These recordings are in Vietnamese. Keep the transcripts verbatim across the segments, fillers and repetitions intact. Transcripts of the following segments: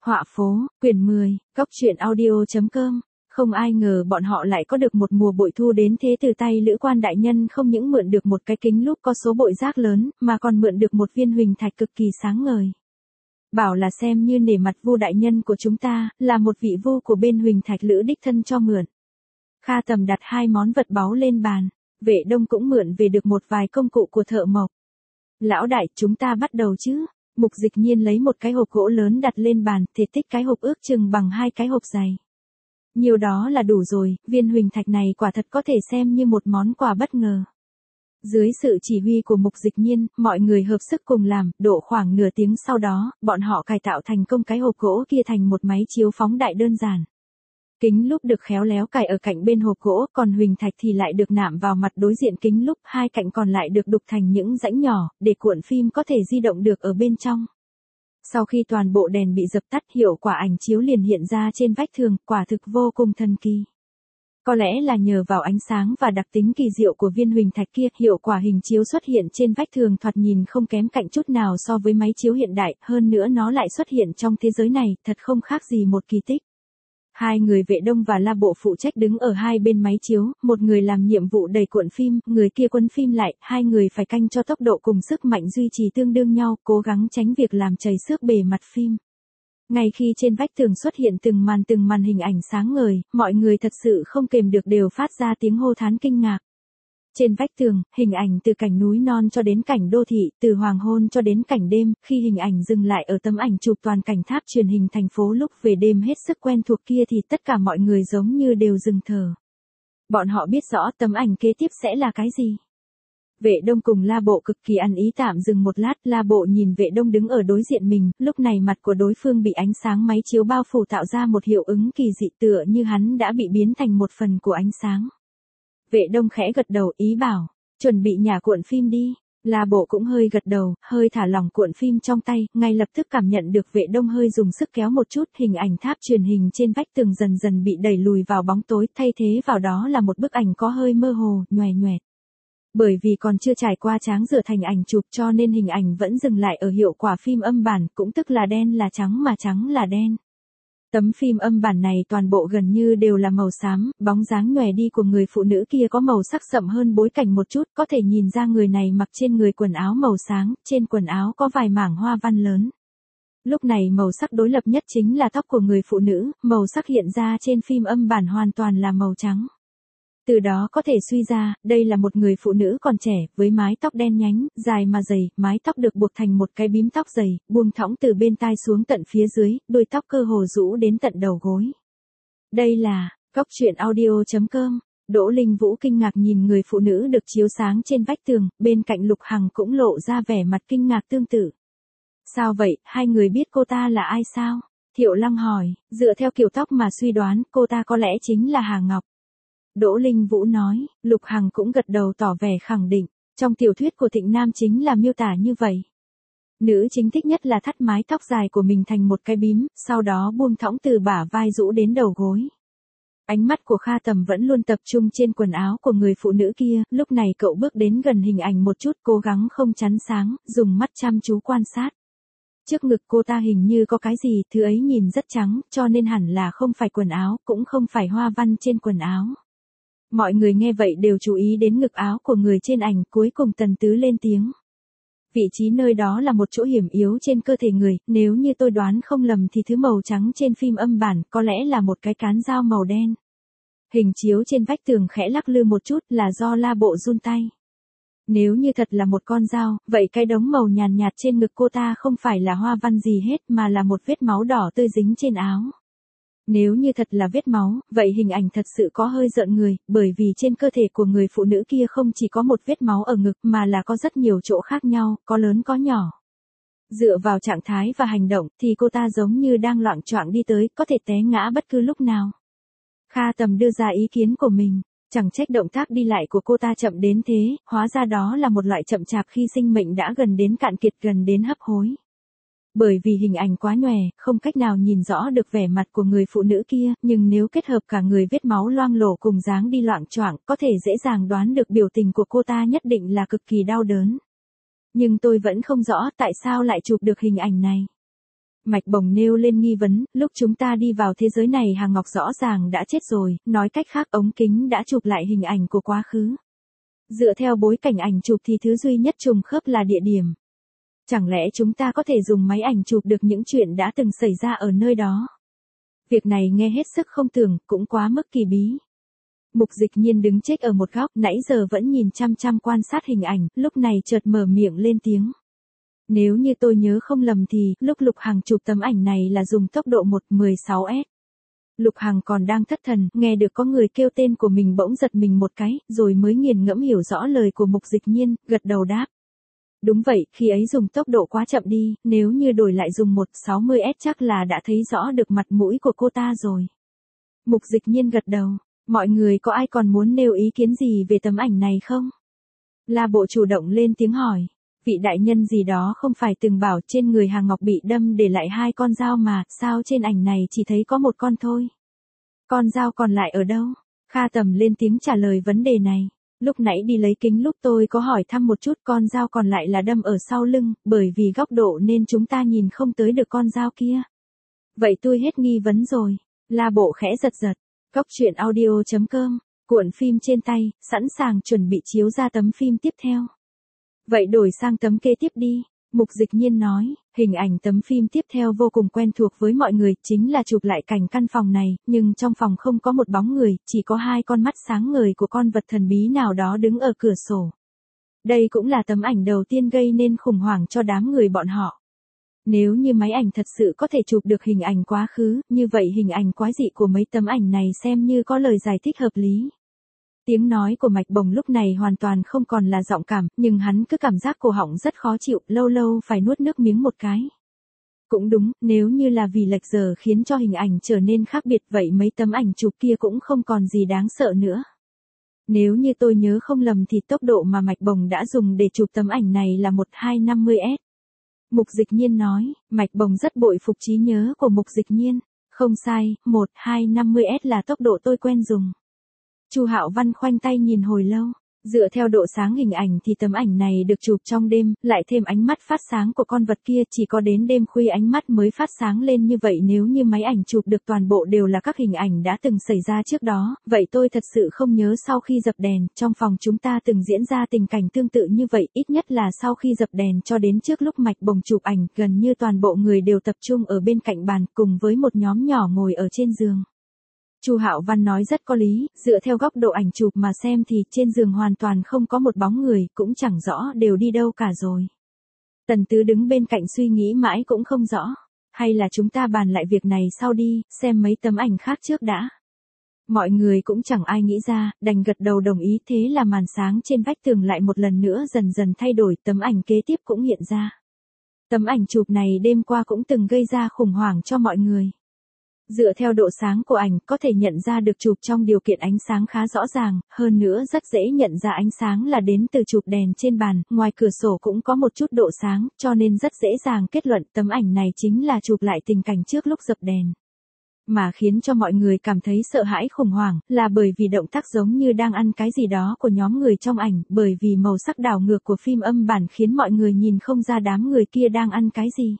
Họa phố, quyển mười, cốc truyện audio chấm com. Không ai ngờ bọn họ lại có được một mùa bội thu đến thế từ tay Lữ Quan đại nhân, không những mượn được một cái kính lúp có số bội giác lớn, mà còn mượn được một viên huỳnh thạch cực kỳ sáng ngời. Bảo là xem như nể mặt Vu đại nhân của chúng ta, là một vị vu của bên huỳnh thạch Lữ đích thân cho mượn. Kha Tầm đặt hai món vật báu lên bàn, Vệ Đông cũng mượn về được một vài công cụ của thợ mộc. Lão đại, chúng ta bắt đầu chứ? Mục Dịch Nhiên lấy một cái hộp gỗ lớn đặt lên bàn, thể tích cái hộp ước chừng bằng hai cái hộp dày. Nhiều đó là đủ rồi, viên huỳnh thạch này quả thật có thể xem như một món quà bất ngờ. Dưới sự chỉ huy của Mục Dịch Nhiên, mọi người hợp sức cùng làm, độ khoảng nửa tiếng sau đó, bọn họ cải tạo thành công cái hộp gỗ kia thành một máy chiếu phóng đại đơn giản. Kính lúp được khéo léo cài ở cạnh bên hộp gỗ, còn huỳnh thạch thì lại được nạm vào mặt đối diện kính lúp, hai cạnh còn lại được đục thành những rãnh nhỏ, để cuộn phim có thể di động được ở bên trong. Sau khi toàn bộ đèn bị dập tắt, hiệu quả ảnh chiếu liền hiện ra trên vách tường, quả thực vô cùng thần kỳ. Có lẽ là nhờ vào ánh sáng và đặc tính kỳ diệu của viên huỳnh thạch kia, hiệu quả hình chiếu xuất hiện trên vách tường thoạt nhìn không kém cạnh chút nào so với máy chiếu hiện đại, hơn nữa nó lại xuất hiện trong thế giới này, thật không khác gì một kỳ tích. Hai người Vệ Đông và La Bộ phụ trách đứng ở hai bên máy chiếu, một người làm nhiệm vụ đẩy cuộn phim, người kia quấn phim lại, hai người phải canh cho tốc độ cùng sức mạnh duy trì tương đương nhau, cố gắng tránh việc làm chảy xước bề mặt phim. Ngay khi trên vách tường xuất hiện từng màn từng màn hình ảnh sáng ngời, mọi người thật sự không kềm được đều phát ra tiếng hô thán kinh ngạc. Trên vách tường, hình ảnh từ cảnh núi non cho đến cảnh đô thị, từ hoàng hôn cho đến cảnh đêm, khi hình ảnh dừng lại ở tấm ảnh chụp toàn cảnh tháp truyền hình thành phố lúc về đêm hết sức quen thuộc kia thì tất cả mọi người giống như đều dừng thở. Bọn họ biết rõ tấm ảnh kế tiếp sẽ là cái gì. Vệ Đông cùng La Bộ cực kỳ ăn ý tạm dừng một lát, La Bộ nhìn Vệ Đông đứng ở đối diện mình, lúc này mặt của đối phương bị ánh sáng máy chiếu bao phủ tạo ra một hiệu ứng kỳ dị tựa như hắn đã bị biến thành một phần của ánh sáng. Vệ Đông khẽ gật đầu ý bảo, chuẩn bị nhả cuộn phim đi. La Bộ cũng hơi gật đầu, hơi thả lỏng cuộn phim trong tay, ngay lập tức cảm nhận được Vệ Đông hơi dùng sức kéo một chút, hình ảnh tháp truyền hình trên vách tường dần dần bị đẩy lùi vào bóng tối, thay thế vào đó là một bức ảnh có hơi mơ hồ, nhoè nhoẹt. Bởi vì còn chưa trải qua tráng rửa thành ảnh chụp cho nên hình ảnh vẫn dừng lại ở hiệu quả phim âm bản, cũng tức là đen là trắng mà trắng là đen. Tấm phim âm bản này toàn bộ gần như đều là màu xám, bóng dáng nhòe đi của người phụ nữ kia có màu sắc sậm hơn bối cảnh một chút, có thể nhìn ra người này mặc trên người quần áo màu sáng, trên quần áo có vài mảng hoa văn lớn. Lúc này màu sắc đối lập nhất chính là tóc của người phụ nữ, màu sắc hiện ra trên phim âm bản hoàn toàn là màu trắng. Từ đó có thể suy ra, đây là một người phụ nữ còn trẻ, với mái tóc đen nhánh, dài mà dày, mái tóc được buộc thành một cái bím tóc dày, buông thõng từ bên tai xuống tận phía dưới, đuôi tóc cơ hồ rũ đến tận đầu gối. Đây là, cốc truyện audio chấm com. Đỗ Linh Vũ kinh ngạc nhìn người phụ nữ được chiếu sáng trên vách tường, bên cạnh Lục Hằng cũng lộ ra vẻ mặt kinh ngạc tương tự. Sao vậy, hai người biết cô ta là ai sao? Thiệu Lăng hỏi, dựa theo kiểu tóc mà suy đoán, cô ta có lẽ chính là Hà Ngọc. Đỗ Linh Vũ nói, Lục Hằng cũng gật đầu tỏ vẻ khẳng định, trong tiểu thuyết của Thịnh Nam chính là miêu tả như vậy. Nữ chính thích nhất là thắt mái tóc dài của mình thành một cái bím, sau đó buông thõng từ bả vai rũ đến đầu gối. Ánh mắt của Kha Tầm vẫn luôn tập trung trên quần áo của người phụ nữ kia, lúc này cậu bước đến gần hình ảnh một chút cố gắng không chắn sáng, dùng mắt chăm chú quan sát. Trước ngực cô ta hình như có cái gì, thứ ấy nhìn rất trắng, cho nên hẳn là không phải quần áo, cũng không phải hoa văn trên quần áo. Mọi người nghe vậy đều chú ý đến ngực áo của người trên ảnh, cuối cùng Tần Tứ lên tiếng. Vị trí nơi đó là một chỗ hiểm yếu trên cơ thể người, nếu như tôi đoán không lầm thì thứ màu trắng trên phim âm bản có lẽ là một cái cán dao màu đen. Hình chiếu trên vách tường khẽ lắc lư một chút là do La Bộ run tay. Nếu như thật là một con dao, vậy cái đống màu nhàn nhạt trên ngực cô ta không phải là hoa văn gì hết mà là một vết máu đỏ tươi dính trên áo. Nếu như thật là vết máu, vậy hình ảnh thật sự có hơi rợn người, bởi vì trên cơ thể của người phụ nữ kia không chỉ có một vết máu ở ngực mà là có rất nhiều chỗ khác nhau, có lớn có nhỏ. Dựa vào trạng thái và hành động thì cô ta giống như đang loạng choạng đi tới, có thể té ngã bất cứ lúc nào. Kha Tầm đưa ra ý kiến của mình, chẳng trách động tác đi lại của cô ta chậm đến thế, hóa ra đó là một loại chậm chạp khi sinh mệnh đã gần đến cạn kiệt, gần đến hấp hối. Bởi vì hình ảnh quá nhòe, không cách nào nhìn rõ được vẻ mặt của người phụ nữ kia, nhưng nếu kết hợp cả người vết máu loang lổ cùng dáng đi loạng choạng, có thể dễ dàng đoán được biểu tình của cô ta nhất định là cực kỳ đau đớn. Nhưng tôi vẫn không rõ tại sao lại chụp được hình ảnh này. Mạch Bồng nêu lên nghi vấn, lúc chúng ta đi vào thế giới này Hàng Ngọc rõ ràng đã chết rồi, nói cách khác ống kính đã chụp lại hình ảnh của quá khứ. Dựa theo bối cảnh ảnh chụp thì thứ duy nhất trùng khớp là địa điểm. Chẳng lẽ chúng ta có thể dùng máy ảnh chụp được những chuyện đã từng xảy ra ở nơi đó? Việc này nghe hết sức không tưởng, cũng quá mức kỳ bí. Mục Dịch Nhiên đứng chếch ở một góc, nãy giờ vẫn nhìn chăm chăm quan sát hình ảnh, lúc này chợt mở miệng lên tiếng. Nếu như tôi nhớ không lầm thì, lúc Lục Hằng chụp tấm ảnh này là dùng tốc độ một phẩy mười sáu S. Lục Hằng còn đang thất thần, nghe được có người kêu tên của mình bỗng giật mình một cái, rồi mới nghiền ngẫm hiểu rõ lời của Mục Dịch Nhiên, gật đầu đáp. Đúng vậy, khi ấy dùng tốc độ quá chậm đi, nếu như đổi lại dùng một phẩy sáu mươi S chắc là đã thấy rõ được mặt mũi của cô ta rồi. Mục Dịch Nhiên gật đầu, mọi người có ai còn muốn nêu ý kiến gì về tấm ảnh này không? La Bộ chủ động lên tiếng hỏi. Vị đại nhân gì đó không phải từng bảo trên người Hàng Ngọc bị đâm để lại hai con dao mà, sao trên ảnh này chỉ thấy có một con thôi? Con dao còn lại ở đâu? Kha Tầm lên tiếng trả lời vấn đề này. Lúc nãy đi lấy kính lúc tôi có hỏi thăm một chút, con dao còn lại là đâm ở sau lưng, bởi vì góc độ nên chúng ta nhìn không tới được con dao kia. Vậy tôi hết nghi vấn rồi. La Bộ khẽ giật giật. Góc truyện audio chấm com, cuộn phim trên tay, sẵn sàng chuẩn bị chiếu ra tấm phim tiếp theo. Vậy đổi sang tấm kế tiếp đi, Mục Dịch Nhiên nói, hình ảnh tấm phim tiếp theo vô cùng quen thuộc với mọi người, chính là chụp lại cảnh căn phòng này, nhưng trong phòng không có một bóng người, chỉ có hai con mắt sáng ngời của con vật thần bí nào đó đứng ở cửa sổ. Đây cũng là tấm ảnh đầu tiên gây nên khủng hoảng cho đám người bọn họ. Nếu như máy ảnh thật sự có thể chụp được hình ảnh quá khứ, như vậy hình ảnh quái dị của mấy tấm ảnh này xem như có lời giải thích hợp lý. Tiếng nói của Mạch Bồng lúc này hoàn toàn không còn là giọng cảm, nhưng hắn cứ cảm giác cổ họng rất khó chịu, lâu lâu phải nuốt nước miếng một cái. Cũng đúng, nếu như là vì lệch giờ khiến cho hình ảnh trở nên khác biệt vậy mấy tấm ảnh chụp kia cũng không còn gì đáng sợ nữa. Nếu như tôi nhớ không lầm thì tốc độ mà Mạch Bồng đã dùng để chụp tấm ảnh này là một phẩy hai năm mươi S. Mục Dịch Nhiên nói, Mạch Bồng rất bội phục trí nhớ của Mục Dịch Nhiên. Không sai, một phẩy hai năm mươi S là tốc độ tôi quen dùng. Chu Hạo Văn khoanh tay nhìn hồi lâu, dựa theo độ sáng hình ảnh thì tấm ảnh này được chụp trong đêm, lại thêm ánh mắt phát sáng của con vật kia, chỉ có đến đêm khuya ánh mắt mới phát sáng lên như vậy. Nếu như máy ảnh chụp được toàn bộ đều là các hình ảnh đã từng xảy ra trước đó, vậy tôi thật sự không nhớ sau khi dập đèn, trong phòng chúng ta từng diễn ra tình cảnh tương tự như vậy, ít nhất là sau khi dập đèn cho đến trước lúc Mạch Bồng chụp ảnh, gần như toàn bộ người đều tập trung ở bên cạnh bàn, cùng với một nhóm nhỏ ngồi ở trên giường. Chu Hạo Văn nói rất có lý, dựa theo góc độ ảnh chụp mà xem thì trên giường hoàn toàn không có một bóng người, cũng chẳng rõ đều đi đâu cả rồi. Tần Tứ đứng bên cạnh suy nghĩ mãi cũng không rõ, hay là chúng ta bàn lại việc này sau đi, xem mấy tấm ảnh khác trước đã. Mọi người cũng chẳng ai nghĩ ra, đành gật đầu đồng ý, thế là màn sáng trên vách tường lại một lần nữa dần dần thay đổi, tấm ảnh kế tiếp cũng hiện ra. Tấm ảnh chụp này đêm qua cũng từng gây ra khủng hoảng cho mọi người. Dựa theo độ sáng của ảnh, có thể nhận ra được chụp trong điều kiện ánh sáng khá rõ ràng, hơn nữa rất dễ nhận ra ánh sáng là đến từ chụp đèn trên bàn, ngoài cửa sổ cũng có một chút độ sáng, cho nên rất dễ dàng kết luận tấm ảnh này chính là chụp lại tình cảnh trước lúc dập đèn. Mà khiến cho mọi người cảm thấy sợ hãi khủng hoảng, là bởi vì động tác giống như đang ăn cái gì đó của nhóm người trong ảnh, bởi vì màu sắc đảo ngược của phim âm bản khiến mọi người nhìn không ra đám người kia đang ăn cái gì.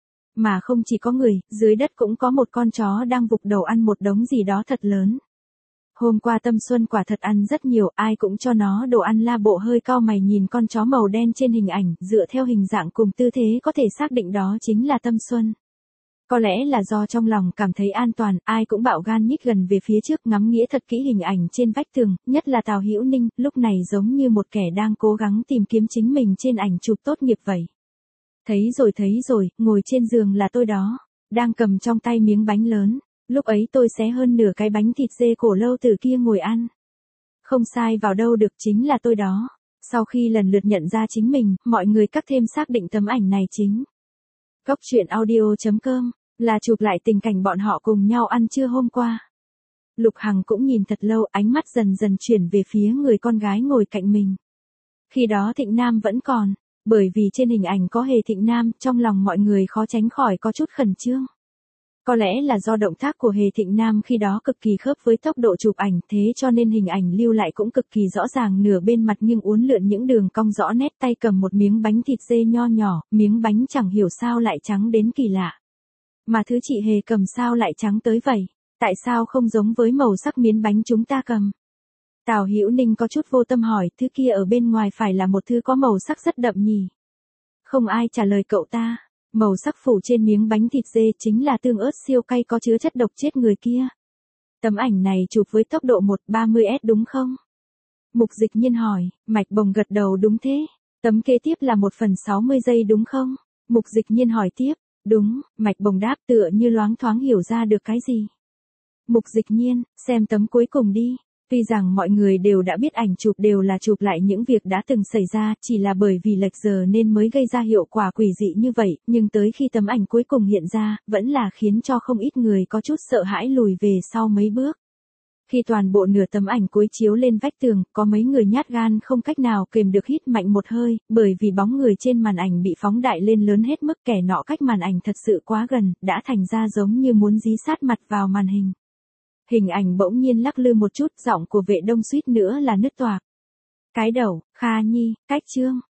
Mà không chỉ có người, dưới đất cũng có một con chó đang vục đầu ăn một đống gì đó thật lớn. Hôm qua Tâm Xuân quả thật ăn rất nhiều, ai cũng cho nó đồ ăn. La Bộ hơi cau mày nhìn con chó màu đen trên hình ảnh, dựa theo hình dạng cùng tư thế có thể xác định đó chính là Tâm Xuân. Có lẽ là do trong lòng cảm thấy an toàn, ai cũng bạo gan nhích gần về phía trước ngắm nghĩa thật kỹ hình ảnh trên vách tường, nhất là Tào Hữu Ninh, lúc này giống như một kẻ đang cố gắng tìm kiếm chính mình trên ảnh chụp tốt nghiệp vậy. Thấy rồi thấy rồi, ngồi trên giường là tôi đó, đang cầm trong tay miếng bánh lớn, lúc ấy tôi xé hơn nửa cái bánh thịt dê cổ lâu từ kia ngồi ăn. Không sai vào đâu được, chính là tôi đó. Sau khi lần lượt nhận ra chính mình, mọi người cắt thêm xác định tấm ảnh này chính. Góc truyện audio chấm com, là chụp lại tình cảnh bọn họ cùng nhau ăn trưa hôm qua. Lục Hằng cũng nhìn thật lâu, ánh mắt dần dần chuyển về phía người con gái ngồi cạnh mình. Khi đó Thịnh Nam vẫn còn. Bởi vì trên hình ảnh có Hề Thịnh Nam, trong lòng mọi người khó tránh khỏi có chút khẩn trương. Có lẽ là do động tác của Hề Thịnh Nam khi đó cực kỳ khớp với tốc độ chụp ảnh, thế cho nên hình ảnh lưu lại cũng cực kỳ rõ ràng, nửa bên mặt nhưng uốn lượn những đường cong rõ nét, tay cầm một miếng bánh thịt dê nho nhỏ, miếng bánh chẳng hiểu sao lại trắng đến kỳ lạ. Mà thứ chị Hề cầm sao lại trắng tới vậy? Tại sao không giống với màu sắc miến bánh chúng ta cầm? Tào Hữu Ninh có chút vô tâm hỏi, thứ kia ở bên ngoài phải là một thứ có màu sắc rất đậm nhỉ? Không ai trả lời cậu ta. Màu sắc phủ trên miếng bánh thịt dê chính là tương ớt siêu cay có chứa chất độc chết người kia. Tấm ảnh này chụp với tốc độ một trăm ba mươi f đúng không? Mục Dịch Nhiên hỏi. Mạch Bồng gật đầu đúng thế. Tấm kế tiếp là một phần sáu mươi giây đúng không? Mục Dịch Nhiên hỏi tiếp. Đúng, Mạch Bồng đáp tựa như loáng thoáng hiểu ra được cái gì. Mục Dịch Nhiên, xem tấm cuối cùng đi. Tuy rằng mọi người đều đã biết ảnh chụp đều là chụp lại những việc đã từng xảy ra, chỉ là bởi vì lệch giờ nên mới gây ra hiệu quả quỷ dị như vậy, nhưng tới khi tấm ảnh cuối cùng hiện ra, vẫn là khiến cho không ít người có chút sợ hãi lùi về sau mấy bước. Khi toàn bộ nửa tấm ảnh cuối chiếu lên vách tường, có mấy người nhát gan không cách nào kềm được hít mạnh một hơi, bởi vì bóng người trên màn ảnh bị phóng đại lên lớn hết mức, kẻ nọ cách màn ảnh thật sự quá gần, đã thành ra giống như muốn dí sát mặt vào màn hình. Hình ảnh bỗng nhiên lắc lư một chút, giọng của Vệ Đông suýt nữa là nứt toạc. Cái đầu, Kha Nhi, cách Trương.